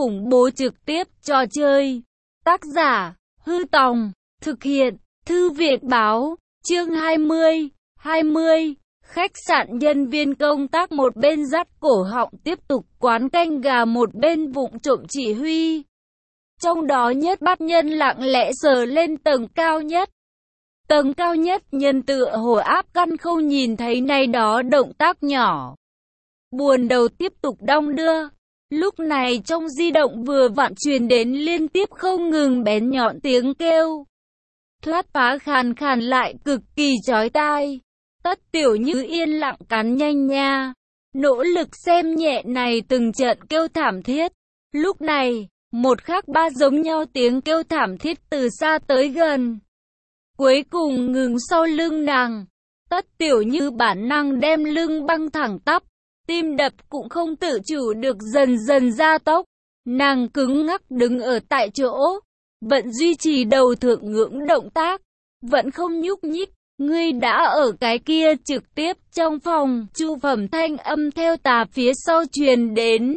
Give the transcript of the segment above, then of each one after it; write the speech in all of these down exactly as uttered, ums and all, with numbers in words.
khủng bố trực tiếp trò chơi. Tác giả, Hư Tòng, thực hiện, Thư viện Báo, chương hai mươi, hai mươi. Khách sạn nhân viên công tác một bên dắt cổ họng tiếp tục quán canh gà một bên vụng trộm chỉ huy. Trong đó Nhất Bát Nhân lặng lẽ sờ lên tầng cao nhất. Tầng cao nhất nhân tựa hồ áp căn không nhìn thấy này đó động tác nhỏ. Buồn đầu tiếp tục đong đưa. Lúc này trong di động vừa vặn truyền đến liên tiếp không ngừng bén nhọn tiếng kêu. Thoát phá khàn khàn lại cực kỳ chói tai. Tất Tiểu Như yên lặng cắn nhanh nha. Nỗ lực xem nhẹ này từng trận kêu thảm thiết. Lúc này, một khác ba giống nhau tiếng kêu thảm thiết từ xa tới gần. Cuối cùng ngừng sau lưng nàng. Tất Tiểu Như bản năng đem lưng băng thẳng tắp. Tim đập cũng không tự chủ được dần dần gia tốc. Nàng cứng ngắc đứng ở tại chỗ. Vẫn duy trì đầu thượng ngưỡng động tác. Vẫn không nhúc nhích. Ngươi đã ở cái kia trực tiếp trong phòng. Chu Phẩm thanh âm theo tà phía sau truyền đến.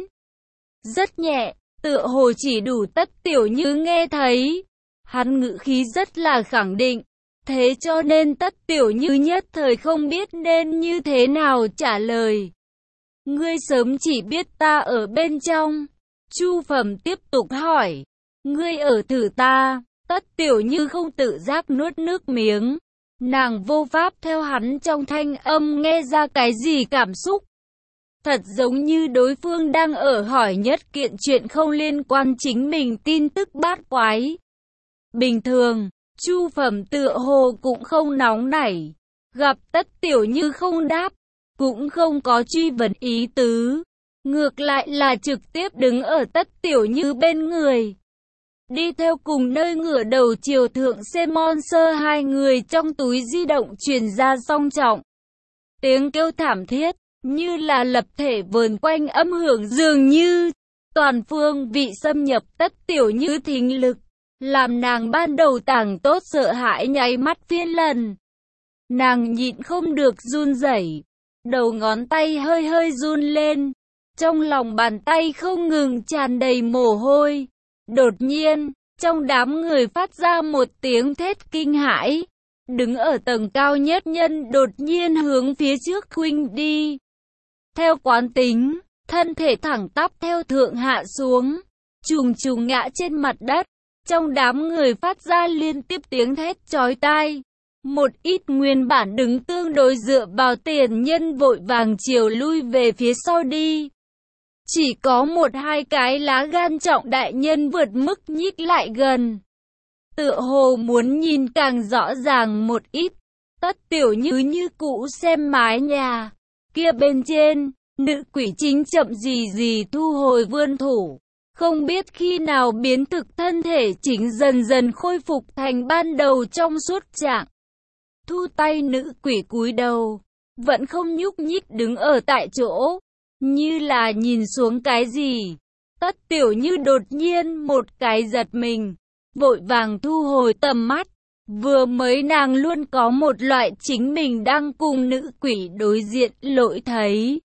Rất nhẹ, tựa hồ chỉ đủ Tất Tiểu Như nghe thấy. Hắn ngữ khí rất là khẳng định. Thế cho nên Tất Tiểu Như nhất thời không biết nên như thế nào trả lời. Ngươi sớm chỉ biết ta ở bên trong. Chu Phẩm tiếp tục hỏi. Ngươi ở thử ta. Tất Tiểu Như không tự giác nuốt nước miếng. Nàng vô pháp theo hắn trong thanh âm nghe ra cái gì cảm xúc. Thật giống như đối phương đang ở hỏi nhất kiện chuyện không liên quan chính mình tin tức bát quái. Bình thường, Chu Phẩm tựa hồ cũng không nóng nảy. Gặp Tất Tiểu Như không đáp, cũng không có truy vấn ý tứ. Ngược lại là trực tiếp đứng ở Tất Tiểu Như bên người. Đi theo cùng nơi ngửa đầu chiều thượng xe Monster hai người trong túi di động truyền ra song trọng. Tiếng kêu thảm thiết, như là lập thể vờn quanh âm hưởng dường như. Toàn phương vị xâm nhập Tất Tiểu Như thính lực. Làm nàng ban đầu tàng tốt sợ hãi nháy mắt phiên lần. Nàng nhịn không được run rẩy. Đầu ngón tay hơi hơi run lên. Trong lòng bàn tay không ngừng tràn đầy mồ hôi. Đột nhiên, trong đám người phát ra một tiếng thét kinh hãi. Đứng ở tầng cao nhất nhân đột nhiên hướng phía trước khuynh đi. Theo quán tính, thân thể thẳng tắp theo thượng hạ xuống. Trùng trùng ngã trên mặt đất. Trong đám người phát ra liên tiếp tiếng thét chói tai. Một ít nguyên bản đứng tương đối dựa vào tiền nhân vội vàng chiều lui về phía sau đi. Chỉ có một hai cái lá gan trọng đại nhân vượt mức nhích lại gần. Tựa hồ muốn nhìn càng rõ ràng một ít. Tất Tiểu Như như cũ xem mái nhà. Kia bên trên, nữ quỷ chính chậm gì gì thu hồi vươn thủ. Không biết khi nào biến thực thân thể chính dần dần khôi phục thành ban đầu trong suốt trạng. Thu tay nữ quỷ cúi đầu, vẫn không nhúc nhích đứng ở tại chỗ, như là nhìn xuống cái gì. Tất Tiểu Như đột nhiên một cái giật mình, vội vàng thu hồi tầm mắt. Vừa mới nàng luôn có một loại chính mình đang cùng nữ quỷ đối diện lỗi thấy.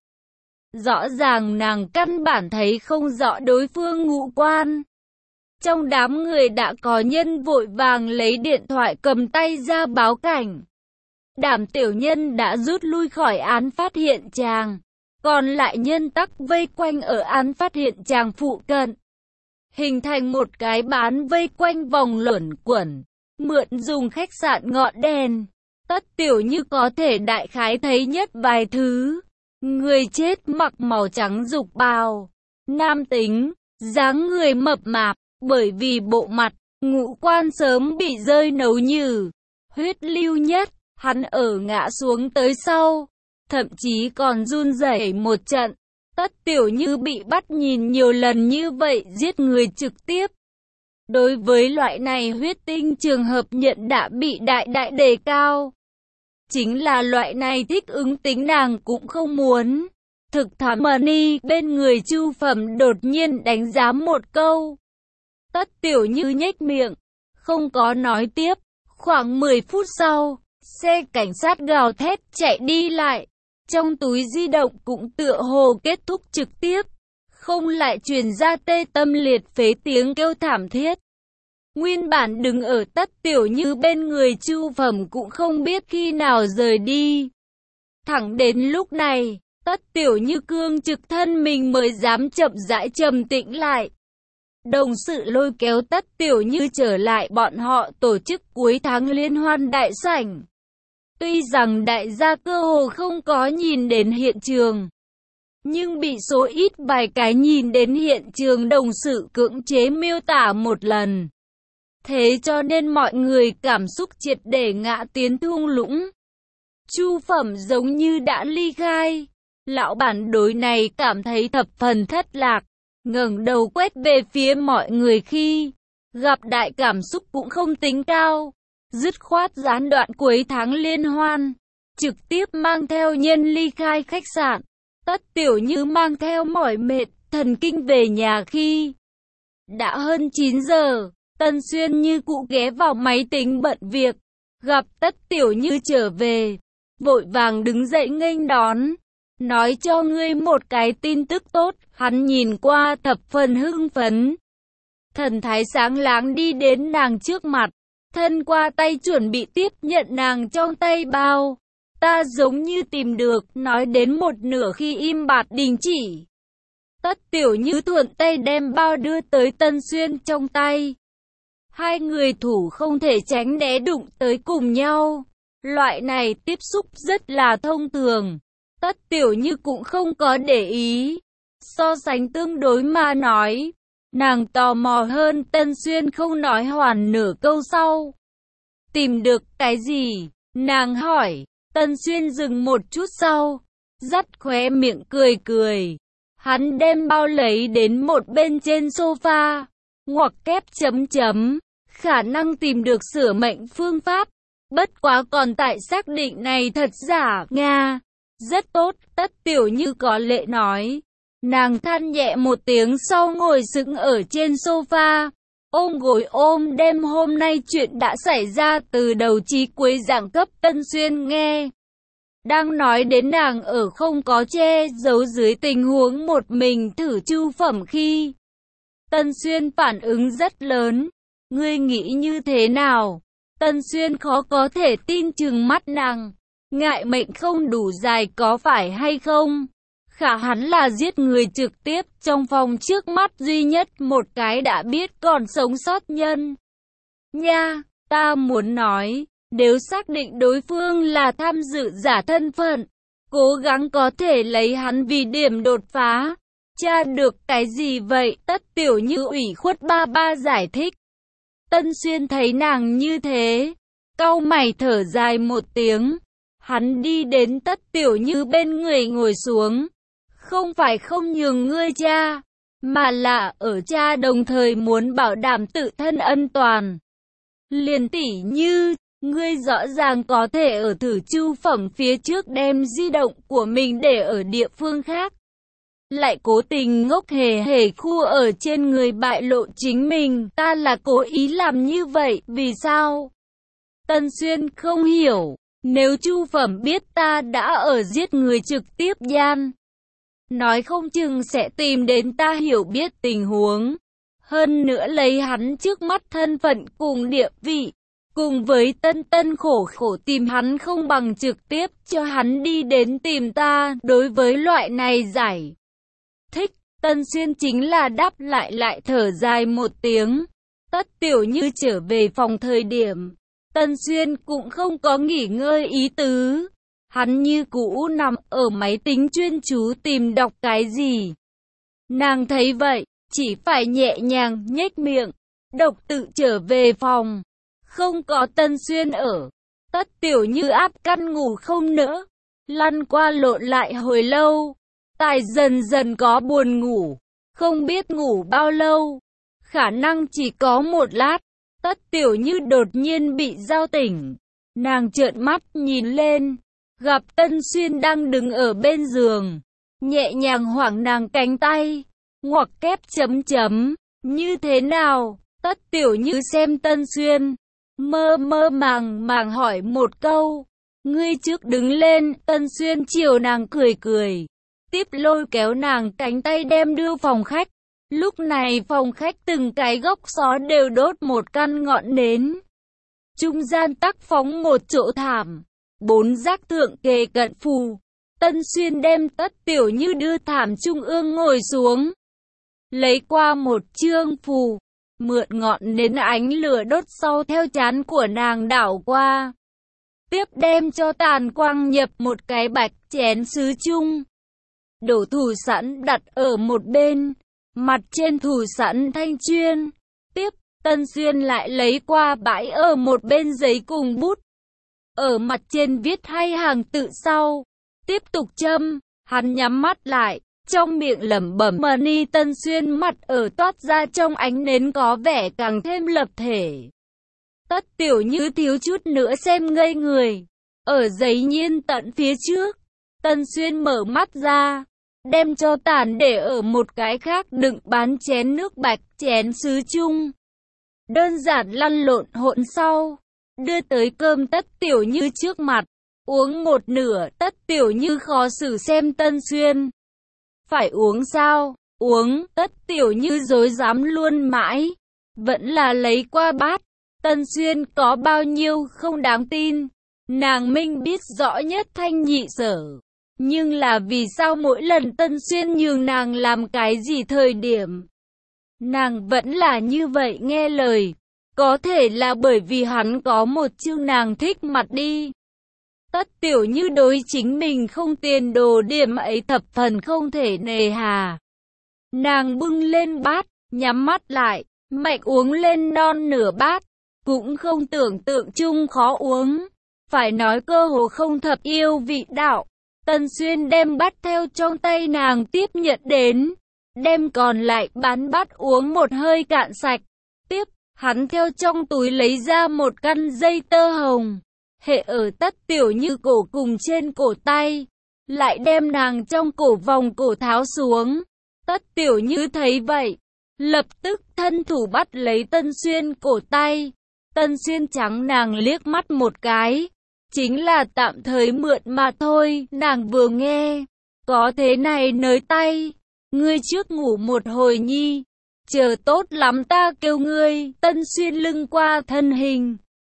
Rõ ràng nàng căn bản thấy không rõ đối phương ngũ quan. Trong đám người đã có nhân vội vàng lấy điện thoại cầm tay ra báo cảnh. Đảm tiểu nhân đã rút lui khỏi án phát hiện tràng. Còn lại nhân tắc vây quanh ở án phát hiện tràng phụ cận. Hình thành một cái bán vây quanh vòng luẩn quẩn. Mượn dùng khách sạn ngọn đèn. Tất Tiểu Như có thể đại khái thấy nhất vài thứ. Người chết mặc màu trắng dục bào. Nam tính, dáng người mập mạp. Bởi vì bộ mặt, ngũ quan sớm bị rơi nấu nhừ. Huyết lưu nhất, hắn ở ngã xuống tới sau. Thậm chí còn run rẩy một trận. Tất Tiểu Như bị bắt nhìn nhiều lần như vậy giết người trực tiếp. Đối với loại này huyết tinh trường hợp nhận đã bị đại đại đề cao. Chính là loại này thích ứng tính nàng cũng không muốn. Thực thảm Money bên người Chu Phẩm đột nhiên đánh giá một câu. Tất Tiểu Như nhếch miệng, không có nói tiếp. Khoảng mười phút sau, xe cảnh sát gào thét chạy đi lại. Trong túi di động cũng tựa hồ kết thúc trực tiếp. không lại truyền ra tê tâm liệt phế tiếng kêu thảm thiết. Nguyên bản đứng ở Tất Tiểu Như bên người Chu Phẩm cũng không biết khi nào rời đi. Thẳng đến lúc này, Tất Tiểu Như cương trực thân mình mới dám chậm rãi trầm tĩnh lại. Đồng sự lôi kéo Tất Tiểu Như trở lại bọn họ tổ chức cuối tháng liên hoan đại sảnh. Tuy rằng đại gia cơ hồ không có nhìn đến hiện trường, nhưng bị số ít vài cái nhìn đến hiện trường đồng sự cưỡng chế miêu tả một lần. Thế cho nên mọi người cảm xúc triệt để ngã tiến thung lũng. Chu Phẩm giống như đã ly khai. Lão bản đối này cảm thấy thập phần thất lạc, ngẩng đầu quét về phía mọi người khi gặp đại cảm xúc cũng không tính cao. Dứt khoát gián đoạn cuối tháng liên hoan, trực tiếp mang theo nhân ly khai khách sạn. Tất Tiểu Như mang theo mỏi mệt, thần kinh về nhà khi đã hơn chín giờ. Tân Xuyên như cũ ghé vào máy tính bận việc, gặp Tất Tiểu Như trở về, vội vàng đứng dậy nghênh đón, nói cho ngươi một cái tin tức tốt. Hắn nhìn qua thập phần hưng phấn, thần thái sáng láng đi đến nàng trước mặt, thân qua tay chuẩn bị tiếp nhận nàng trong tay bao. Ta giống như tìm được, nói đến một nửa khi im bặt đình chỉ. Tất Tiểu Như thuận tay đem bao đưa tới Tân Xuyên trong tay. Hai người thủ không thể tránh né đụng tới cùng nhau. Loại này tiếp xúc rất là thông thường. Tất Tiểu Như cũng không có để ý. So sánh tương đối mà nói, nàng tò mò hơn. Tân Xuyên không nói hoàn nửa câu sau. Tìm được cái gì? Nàng hỏi. Tân Xuyên dừng một chút sau, dắt khóe miệng cười cười. Hắn đem bao lấy đến một bên trên sofa, ngoặc kép chấm chấm. Khả năng tìm được sửa mệnh phương pháp. Bất quá còn tại xác định này thật giả. Nga, rất tốt. Tất Tiểu Như có lệ nói. Nàng than nhẹ một tiếng sau ngồi sững ở trên sofa, ôm gối ôm đêm hôm nay chuyện đã xảy ra từ đầu chí cuối giảng cấp Tân Xuyên nghe. Đang nói đến nàng ở không có che giấu dưới tình huống một mình thử Chu Phẩm khi Tân Xuyên phản ứng rất lớn. Ngươi nghĩ như thế nào? Tân Xuyên khó có thể tin chừng mắt nàng. Ngại mệnh không đủ dài có phải hay không? Khả hắn là giết người trực tiếp trong phòng trước mắt duy nhất một cái đã biết còn sống sót nhân. Nha, ta muốn nói, nếu xác định đối phương là tham dự giả thân phận, cố gắng có thể lấy hắn vì điểm đột phá. Tra được cái gì vậy? Tất Tiểu Như ủy khuất ba ba giải thích. Tân Xuyên thấy nàng như thế, cau mày thở dài một tiếng. Hắn đi đến Tất Tiểu Như bên người ngồi xuống. Không phải không nhường ngươi cha, mà là ở cha đồng thời muốn bảo đảm tự thân ân toàn. Liền tỉ như, ngươi rõ ràng có thể ở thử Chu Phẩm phía trước đem di động của mình để ở địa phương khác, lại cố tình ngốc hề hề khu ở trên người bại lộ chính mình. Ta là cố ý làm như vậy, vì sao? Tân Xuyên không hiểu. Nếu Chu Phẩm biết ta đã ở giết người trực tiếp gian, nói không chừng sẽ tìm đến ta hiểu biết tình huống. Hơn nữa lấy hắn trước mắt thân phận cùng địa vị, cùng với tân tân khổ khổ tìm hắn không bằng trực tiếp cho hắn đi đến tìm ta. Đối với loại này giải thích, Tân Xuyên chính là đáp lại lại thở dài một tiếng. Tất Tiểu Như trở về phòng thời điểm, Tân Xuyên cũng không có nghỉ ngơi ý tứ. Hắn như cũ nằm ở máy tính chuyên chú tìm đọc cái gì. Nàng thấy vậy, chỉ phải nhẹ nhàng nhếch miệng, độc tự trở về phòng. Không có Tân Xuyên ở, Tất Tiểu Như áp căn ngủ không nỡ, lăn qua lộn lại hồi lâu. Tài dần dần có buồn ngủ, không biết ngủ bao lâu, khả năng chỉ có một lát. Tất Tiểu Như đột nhiên bị giao tỉnh. Nàng trợn mắt nhìn lên, gặp Tân Xuyên đang đứng ở bên giường, nhẹ nhàng hoảng nàng cánh tay, ngoặc kép chấm chấm. Như thế nào? Tất Tiểu Như xem Tân Xuyên, mơ mơ màng màng hỏi một câu. Ngươi trước đứng lên. Tân Xuyên chiều nàng cười cười, tiếp lôi kéo nàng cánh tay đem đưa phòng khách. Lúc này phòng khách từng cái góc xó đều đốt một căn ngọn nến. Trung gian tắc phóng một chỗ thảm, bốn giác thượng kề cận phù. Tân Xuyên đem Tất Tiểu Như đưa thảm trung ương ngồi xuống, lấy qua một chương phù, mượn ngọn nến ánh lửa đốt sau theo trán của nàng đảo qua. Tiếp đem cho tàn quang nhập một cái bạch chén sứ chung. Đổ thủ sẵn đặt ở một bên, mặt trên thủ sẵn thanh chuyên. Tiếp, Tân Xuyên lại lấy qua bãi ở một bên giấy cùng bút. Ở mặt trên viết hai hàng tự sau. Tiếp tục châm, hắn nhắm mắt lại, trong miệng lẩm bẩm mà ni. Tân Xuyên mặt ở toát ra trong ánh nến có vẻ càng thêm lập thể. Tất Tiểu Như thiếu chút nữa xem ngây người. Ở giấy nhiên tận phía trước, Tân Xuyên mở mắt ra, đem cho tàn để ở một cái khác đựng bán chén nước bạch chén sứ chung. Đơn giản lăn lộn hỗn sau, đưa tới cơm Tất Tiểu Như trước mặt, uống một nửa. Tất Tiểu Như khó xử xem Tân Xuyên. Phải uống sao? Uống. Tất Tiểu Như dối dám luôn mãi, vẫn là lấy qua bát. Tân Xuyên có bao nhiêu không đáng tin, nàng minh biết rõ nhất thanh nhị sở. Nhưng là vì sao mỗi lần Tân Xuyên nhường nàng làm cái gì thời điểm, nàng vẫn là như vậy nghe lời. Có thể là bởi vì hắn có một chương nàng thích mặt đi. Tất Tiểu Như đối chính mình không tiền đồ điểm ấy thập phần không thể nề hà. Nàng bưng lên bát, nhắm mắt lại, mạnh uống lên non nửa bát. Cũng không tưởng tượng chung khó uống, phải nói cơ hồ không thập yêu vị đạo. Tân Xuyên đem bát theo trong tay nàng tiếp nhận đến, đem còn lại bán bát uống một hơi cạn sạch. Tiếp, hắn theo trong túi lấy ra một căn dây tơ hồng, hệ ở Tất Tiểu Như cổ cùng trên cổ tay, lại đem nàng trong cổ vòng cổ tháo xuống. Tất Tiểu Như thấy vậy, lập tức thân thủ bắt lấy Tân Xuyên cổ tay. Tân Xuyên trắng nàng liếc mắt một cái, chính là tạm thời mượn mà thôi. Nàng vừa nghe, có thế này nới tay, ngươi trước ngủ một hồi nhi, chờ tốt lắm ta kêu ngươi. Tân Xuyên lưng qua thân hình,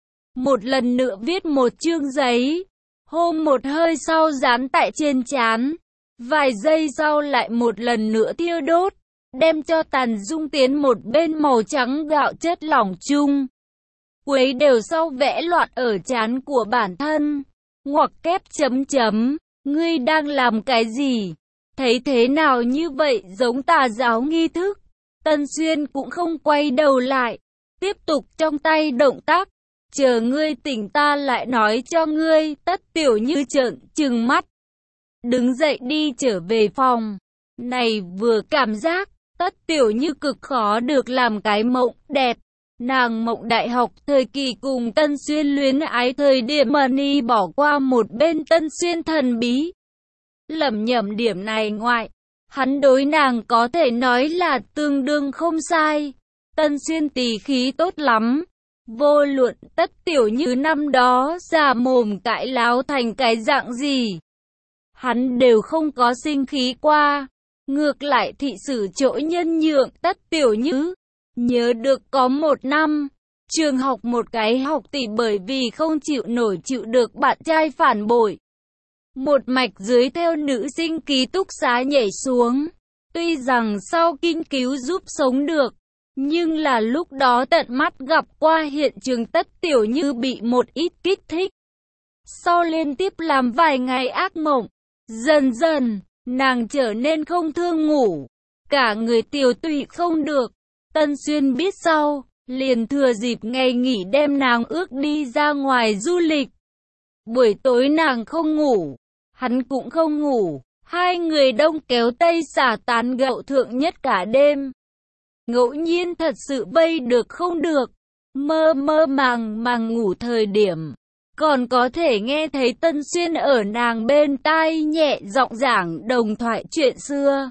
một lần nữa viết một chương giấy, hôm một hơi sau dán tại trên trán, vài giây sau lại một lần nữa thiêu đốt, đem cho tàn dung tiến một bên màu trắng gạo chất lỏng chung. Quấy đều sau vẽ loạn ở trán của bản thân, ngoặc kép chấm chấm, ngươi đang làm cái gì? Thấy thế nào như vậy giống tà giáo nghi thức? Tân Xuyên cũng không quay đầu lại, tiếp tục trong tay động tác, chờ ngươi tỉnh ta lại nói cho ngươi. Tất Tiểu Như trợn trừng mắt, đứng dậy đi trở về phòng. Này vừa cảm giác, Tất Tiểu Như cực khó được làm cái mộng đẹp. Nàng mộng đại học thời kỳ cùng Tân Xuyên luyến ái thời điểm mà ni bỏ qua một bên Tân Xuyên thần bí. Lầm nhầm điểm này ngoại, hắn đối nàng có thể nói là tương đương không sai. Tân Xuyên tỳ khí tốt lắm, vô luận Tất Tiểu Như năm đó già mồm cãi láo thành cái dạng gì, hắn đều không có sinh khí qua. Ngược lại thị sử chỗ nhân nhượng Tất Tiểu Như. Nhớ được có một năm, trường học một cái học tỷ bởi vì không chịu nổi chịu được bạn trai phản bội, một mạch dưới theo nữ sinh ký túc xá nhảy xuống. Tuy rằng sau kinh cứu giúp sống được, nhưng là lúc đó tận mắt gặp qua hiện trường Tất Tiểu Như bị một ít kích thích. Sau liên tiếp làm vài ngày ác mộng, dần dần, nàng trở nên không thương ngủ, cả người tiều tụy không được. Tân Xuyên biết sau, liền thừa dịp ngày nghỉ đem nàng ước đi ra ngoài du lịch. Buổi tối nàng không ngủ, hắn cũng không ngủ, hai người đông kéo tây xả tán gẫu thượng nhất cả đêm. Ngẫu nhiên thật sự vây được không được, mơ mơ màng màng ngủ thời điểm, còn có thể nghe thấy Tân Xuyên ở nàng bên tai nhẹ giọng giảng đồng thoại chuyện xưa.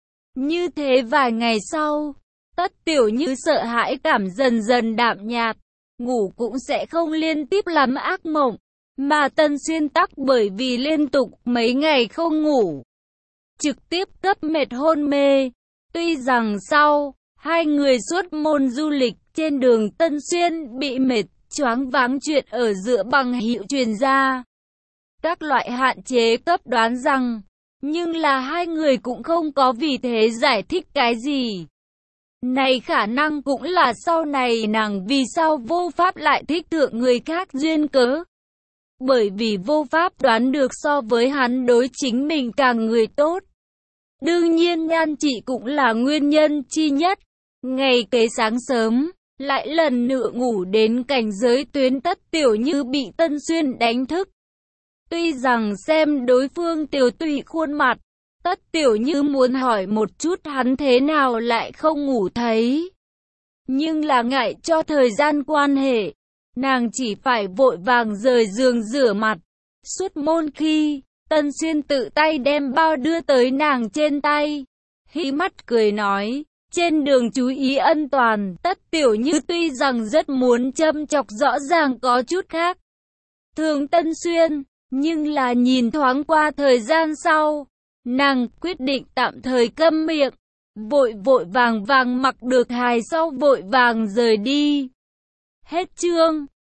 Như thế vài ngày sau, Tất Tiểu Như sợ hãi cảm dần dần đạm nhạt, ngủ cũng sẽ không liên tiếp làm ác mộng, mà Tân Xuyên tắc bởi vì liên tục mấy ngày không ngủ, trực tiếp cấp mệt hôn mê. Tuy rằng sau hai người xuất môn du lịch trên đường Tân Xuyên bị mệt, choáng váng chuyện ở giữa bằng hữu truyền ra các loại hạn chế cấp đoán rằng, nhưng là hai người cũng không có vì thế giải thích cái gì. Này khả năng cũng là sau này nàng vì sao vô pháp lại thích thượng người khác duyên cớ. Bởi vì vô pháp đoán được so với hắn đối chính mình càng người tốt. Đương nhiên nhan trị cũng là nguyên nhân chi nhất. Ngày kế sáng sớm, lại lần nữa ngủ đến cảnh giới tuyến Tất Tiểu Như bị Tân Xuyên đánh thức. Tuy rằng xem đối phương tiểu tụy khuôn mặt, Tất Tiểu Như muốn hỏi một chút hắn thế nào lại không ngủ thấy. Nhưng là ngại cho thời gian quan hệ, nàng chỉ phải vội vàng rời giường rửa mặt. Xuất môn khi, Tân Xuyên tự tay đem bao đưa tới nàng trên tay. Hí mắt cười nói, trên đường chú ý ân toàn. Tất Tiểu Như tuy rằng rất muốn châm chọc rõ ràng có chút khác thường Tân Xuyên, nhưng là nhìn thoáng qua thời gian sau, nàng quyết định tạm thời câm miệng, vội vội vàng vàng mặc được hài sau vội vàng rời đi. Hết chương.